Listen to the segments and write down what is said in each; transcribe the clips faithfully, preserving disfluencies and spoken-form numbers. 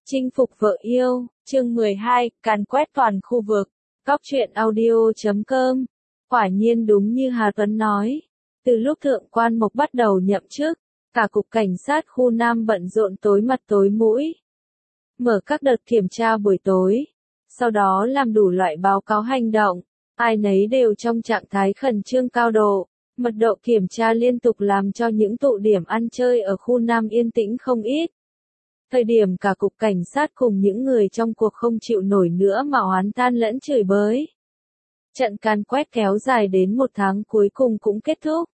Chinh phục vợ yêu, chương mười hai, càn quét toàn khu vực. Góc truyện audio chấm com. Quả nhiên đúng như Hà Tuấn nói. Từ lúc Thượng quan Mộc bắt đầu nhậm chức, cả cục cảnh sát khu Nam bận rộn tối mặt tối mũi. Mở các đợt kiểm tra buổi tối. Sau đó làm đủ loại báo cáo hành động. Ai nấy đều trong trạng thái khẩn trương cao độ. Mật độ kiểm tra liên tục làm cho những tụ điểm ăn chơi ở khu Nam yên tĩnh không ít. Thời điểm cả cục cảnh sát cùng những người trong cuộc không chịu nổi nữa mà oán than lẫn chửi bới. Trận càn quét kéo dài đến một tháng cuối cùng cũng kết thúc.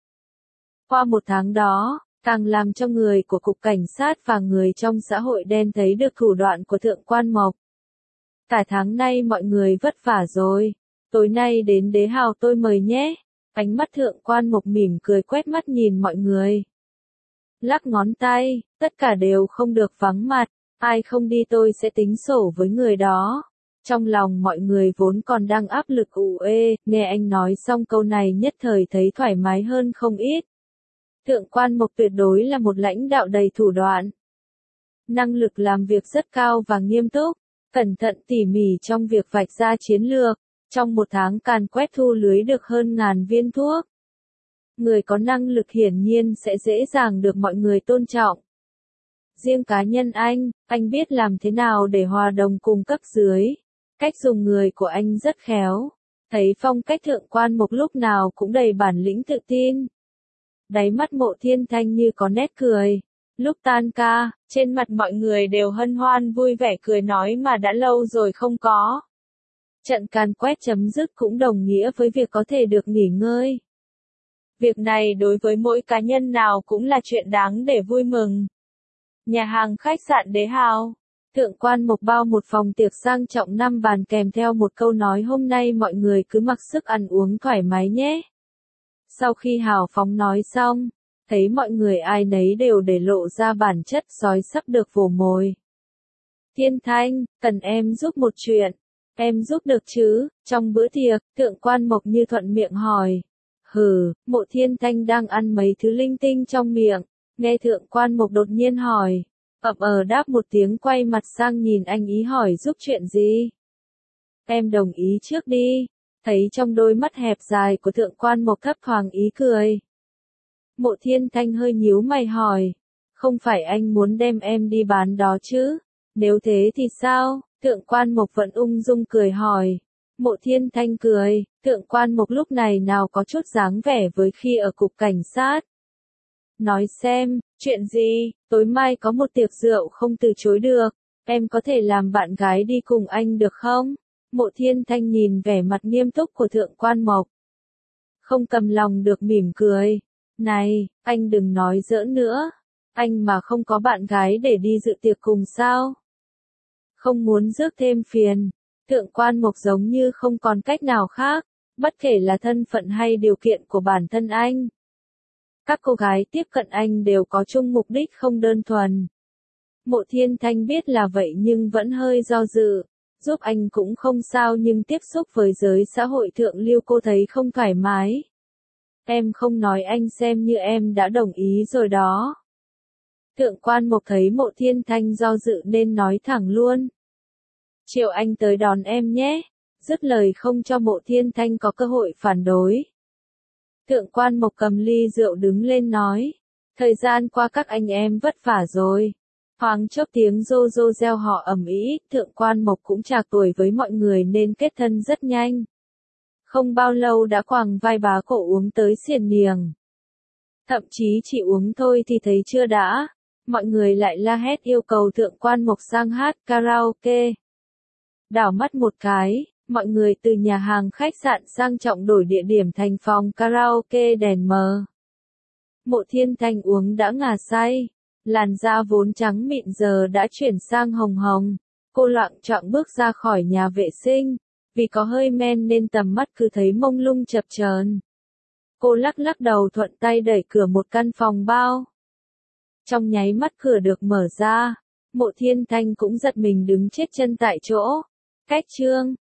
Qua một tháng đó, càng làm cho người của cục cảnh sát và người trong xã hội đen thấy được thủ đoạn của Thượng quan Mộc. Cả tháng nay mọi người vất vả rồi, tối nay đến Đế Hào tôi mời nhé. Ánh mắt Thượng quan Mộc mỉm cười quét mắt nhìn mọi người. Lắc ngón tay, tất cả đều không được vắng mặt, ai không đi tôi sẽ tính sổ với người đó. Trong lòng mọi người vốn còn đang áp lực ù ê, nghe anh nói xong câu này nhất thời thấy thoải mái hơn không ít. Thượng quan Mộc tuyệt đối là một lãnh đạo đầy thủ đoạn. Năng lực làm việc rất cao và nghiêm túc, cẩn thận tỉ mỉ trong việc vạch ra chiến lược. Trong một tháng càn quét thu lưới được hơn ngàn viên thuốc. Người có năng lực hiển nhiên sẽ dễ dàng được mọi người tôn trọng. Riêng cá nhân anh, anh biết làm thế nào để hòa đồng cùng cấp dưới. Cách dùng người của anh rất khéo. Thấy phong cách Thượng quan Mộc lúc nào cũng đầy bản lĩnh tự tin. Đáy mắt Mộ Thiên Thanh như có nét cười. Lúc tan ca, trên mặt mọi người đều hân hoan vui vẻ cười nói mà đã lâu rồi không có. Trận càn quét chấm dứt cũng đồng nghĩa với việc có thể được nghỉ ngơi. Việc này đối với mỗi cá nhân nào cũng là chuyện đáng để vui mừng. Nhà hàng khách sạn Đế Hào. Thượng quan Mộc bao một phòng tiệc sang trọng năm bàn kèm theo một câu nói hôm nay mọi người cứ mặc sức ăn uống thoải mái nhé. Sau khi hào phóng nói xong, thấy mọi người ai nấy đều để lộ ra bản chất sói sắp được vồ mồi. Thiên Thanh, cần em giúp một chuyện. Em giúp được chứ? Trong bữa tiệc, Thượng quan Mộc như thuận miệng hỏi. Hừ, Mộ Thiên Thanh đang ăn mấy thứ linh tinh trong miệng, nghe Thượng quan Mộc đột nhiên hỏi, ậm ờ đáp một tiếng quay mặt sang nhìn anh ý hỏi giúp chuyện gì. Em đồng ý trước đi, thấy trong đôi mắt hẹp dài của Thượng quan Mộc thấp thoáng ý cười. Mộ Thiên Thanh hơi nhíu mày hỏi, không phải anh muốn đem em đi bán đó chứ, nếu thế thì sao? Thượng quan Mộc vẫn ung dung cười hỏi. Mộ Thiên Thanh cười, Thượng quan Mộc lúc này nào có chút dáng vẻ với khi ở cục cảnh sát. Nói xem, chuyện gì, tối mai có một tiệc rượu không từ chối được, em có thể làm bạn gái đi cùng anh được không? Mộ Thiên Thanh nhìn vẻ mặt nghiêm túc của Thượng quan Mộc. Không cầm lòng được mỉm cười. Này, anh đừng nói giỡn nữa, anh mà không có bạn gái để đi dự tiệc cùng sao? Không muốn rước thêm phiền. Thượng quan Mộc giống như không còn cách nào khác, bất kể là thân phận hay điều kiện của bản thân anh. Các cô gái tiếp cận anh đều có chung mục đích không đơn thuần. Mộ Thiên Thanh biết là vậy nhưng vẫn hơi do dự, giúp anh cũng không sao nhưng tiếp xúc với giới xã hội thượng lưu cô thấy không thoải mái. Em không nói anh xem như em đã đồng ý rồi đó. Thượng quan Mộc thấy Mộ Thiên Thanh do dự nên nói thẳng luôn. Chiều anh tới đón em nhé. Dứt lời không cho Mộ Thiên Thanh có cơ hội phản đối. Thượng quan Mộc cầm ly rượu đứng lên nói. Thời gian qua các anh em vất vả rồi. Thoáng chốc tiếng rô rô reo họ ầm ĩ, Thượng quan Mộc cũng trạc tuổi với mọi người nên kết thân rất nhanh. Không bao lâu đã quàng vai bá cổ uống tới xiển niềng. Thậm chí chỉ uống thôi thì thấy chưa đã. Mọi người lại la hét yêu cầu Thượng quan Mộc sang hát karaoke. Đảo mắt một cái, mọi người từ nhà hàng khách sạn sang trọng đổi địa điểm thành phòng karaoke đèn mờ. Mộ Thiên Thanh uống đã ngà say, làn da vốn trắng mịn giờ đã chuyển sang hồng hồng. Cô loạng choạng bước ra khỏi nhà vệ sinh, vì có hơi men nên tầm mắt cứ thấy mông lung chập chờn. Cô lắc lắc đầu thuận tay đẩy cửa một căn phòng bao. Trong nháy mắt cửa được mở ra, Mộ Thiên Thanh cũng giật mình đứng chết chân tại chỗ. Cách chương,